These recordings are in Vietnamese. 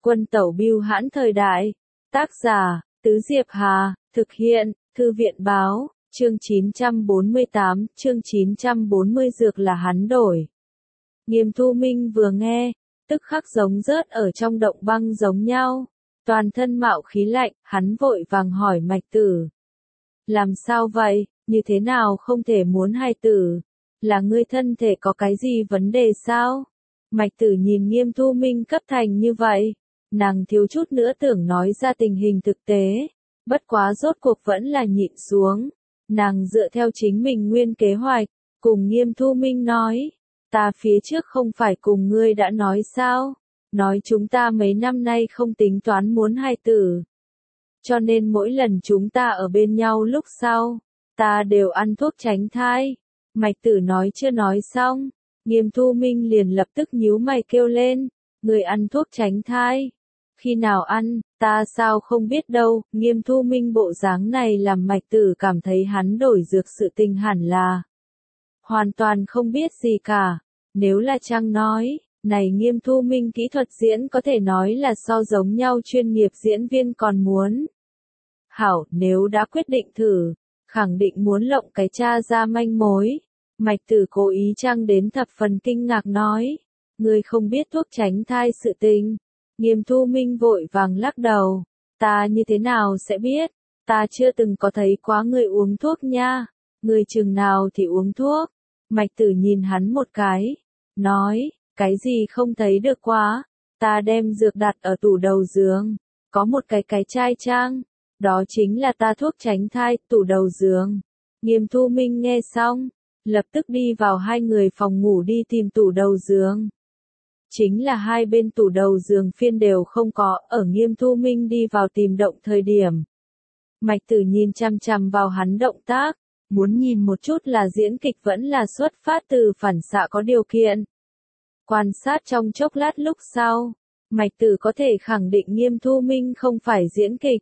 Quân tẩu bưu hãn thời đại. Tác giả, Tứ Diệp Hà, thực hiện, Thư viện báo, chương 948, chương 940 dược là hắn đổi. Nghiêm Thu Minh vừa nghe, tức khắc giống rớt ở trong động băng giống nhau. Toàn thân mạo khí lạnh, hắn vội vàng hỏi Mạch Tử. Làm sao vậy, như thế nào không thể muốn hài tử? Là ngươi thân thể có cái gì vấn đề sao? Mạch Tử nhìn Nghiêm Thu Minh cấp thành như vậy, nàng thiếu chút nữa tưởng nói ra tình hình thực tế, bất quá rốt cuộc vẫn là nhịn xuống. Nàng dựa theo chính mình nguyên kế hoạch, cùng Nghiêm Thu Minh nói, ta phía trước không phải cùng ngươi đã nói sao? Nói chúng ta mấy năm nay không tính toán muốn hài tử. Cho nên mỗi lần chúng ta ở bên nhau lúc sau, ta đều ăn thuốc tránh thai. Mạch Tử nói chưa nói xong, Nghiêm Thu Minh liền lập tức nhíu mày kêu lên, người ăn thuốc tránh thai. Khi nào ăn, ta sao không biết đâu. Nghiêm Thu Minh bộ dáng này làm Mạch Tử cảm thấy hắn đổi dược sự tình hẳn là hoàn toàn không biết gì cả. Nếu là Trang nói, này Nghiêm Thu Minh kỹ thuật diễn có thể nói là so giống nhau chuyên nghiệp diễn viên còn muốn. Hảo, nếu đã quyết định thử, khẳng định muốn lộng cái cha ra manh mối. Mạch Tử cố ý Trang đến thập phần kinh ngạc nói, ngươi không biết thuốc tránh thai sự tình. Nghiêm Thu Minh vội vàng lắc đầu, ta như thế nào sẽ biết, ta chưa từng có thấy quá người uống thuốc nha, người chừng nào thì uống thuốc. Mạch Tử nhìn hắn một cái, nói, cái gì không thấy được quá, ta đem dược đặt ở tủ đầu giường, có một cái chai Trang, đó chính là ta thuốc tránh thai, tủ đầu giường. Nghiêm Thu Minh nghe xong, lập tức đi vào hai người phòng ngủ đi tìm tủ đầu giường. Chính là hai bên tủ đầu giường phiên đều không có, ở Nghiêm Thu Minh đi vào tìm động thời điểm. Mạch Tử nhìn chằm chằm vào hắn động tác, muốn nhìn một chút là diễn kịch vẫn là xuất phát từ phản xạ có điều kiện. Quan sát trong chốc lát lúc sau, Mạch Tử có thể khẳng định Nghiêm Thu Minh không phải diễn kịch.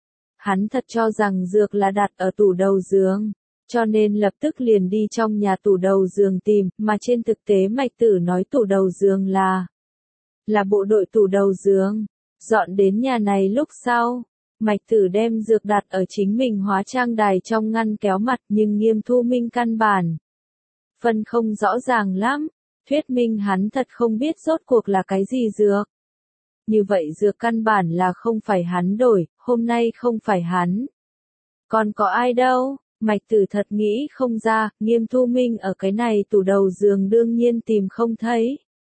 Hắn thật cho rằng dược là đặt ở tủ đầu giường, cho nên lập tức liền đi trong nhà tủ đầu giường tìm, mà trên thực tế Mạch Tử nói tủ đầu giường là bộ đội tủ đầu giường. Dọn đến nhà này lúc sau, Mạch Tử đem dược đặt ở chính mình hóa trang đài trong ngăn kéo mặt, nhưng Nghiêm Thu Minh căn bản phân không rõ ràng lắm, thuyết minh hắn thật không biết rốt cuộc là cái gì dược. Như vậy dược căn bản là không phải hắn đổi, hôm nay không phải hắn. Còn có ai đâu? Mạch Tử thật nghĩ không ra, Nghiêm Thu Minh ở cái này tủ đầu giường đương nhiên tìm không thấy.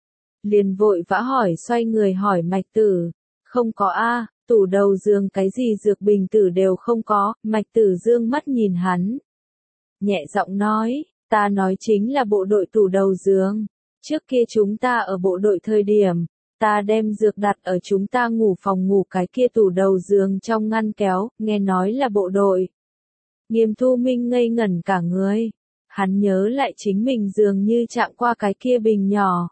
Liền vội vã hỏi, xoay người hỏi Mạch Tử, không có a, tủ đầu giường cái gì dược bình tử đều không có. Mạch Tử dương mắt nhìn hắn, nhẹ giọng nói, ta nói chính là bộ đội tủ đầu giường. Trước kia chúng ta ở bộ đội thời điểm, ta đem dược đặt ở chúng ta ngủ phòng ngủ cái kia tủ đầu giường trong ngăn kéo, nghe nói là bộ đội. Nghiêm Thu Minh ngây ngẩn cả người, hắn nhớ lại chính mình dường như chạm qua cái kia bình nhỏ.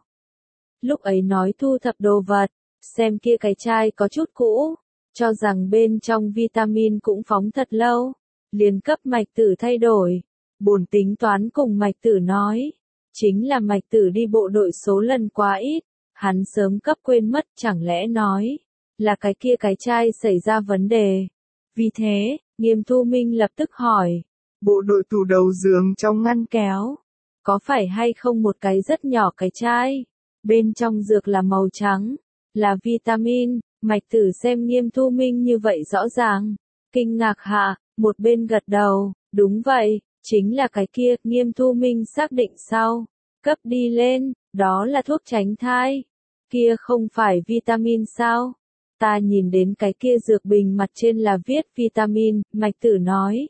Lúc ấy nói thu thập đồ vật, xem kia cái chai có chút cũ, cho rằng bên trong vitamin cũng phóng thật lâu, liền cấp Mạch Tử thay đổi. Bổn tính toán cùng Mạch Tử nói, chính là Mạch Tử đi bộ đội số lần quá ít, hắn sớm cấp quên mất, chẳng lẽ nói là cái kia cái chai xảy ra vấn đề. Vì thế, Nghiêm Thu Minh lập tức hỏi, bộ đội tủ đầu giường trong ngăn kéo, có phải hay không một cái rất nhỏ cái chai, bên trong dược là màu trắng, là vitamin. Mạch Tử xem Nghiêm Thu Minh như vậy rõ ràng, kinh ngạc hạ, một bên gật đầu, đúng vậy, chính là cái kia. Nghiêm Thu Minh xác định sau, cấp đi lên, đó là thuốc tránh thai, kia không phải vitamin sao? Ta nhìn đến cái kia dược bình mặt trên là viết vitamin, Mạch Tử nói.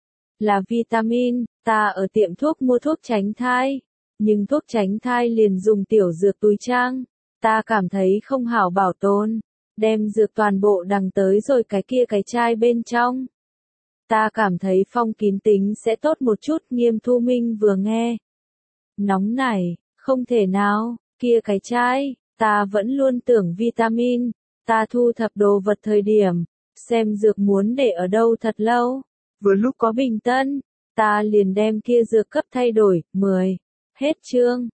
Là vitamin, ta ở tiệm thuốc mua thuốc tránh thai, nhưng thuốc tránh thai liền dùng tiểu dược túi trang, ta cảm thấy không hảo bảo tồn, đem dược toàn bộ đằng tới rồi cái kia cái chai bên trong. Ta cảm thấy phong kín tính sẽ tốt một chút. Nghiêm Thu Minh vừa nghe, nóng nảy, không thể nào, kia cái chai, ta vẫn luôn tưởng vitamin. Ta thu thập đồ vật thời điểm, xem dược muốn để ở đâu thật lâu, vừa lúc có bình tân, ta liền đem kia dược cấp thay đổi. 10. Hết chương.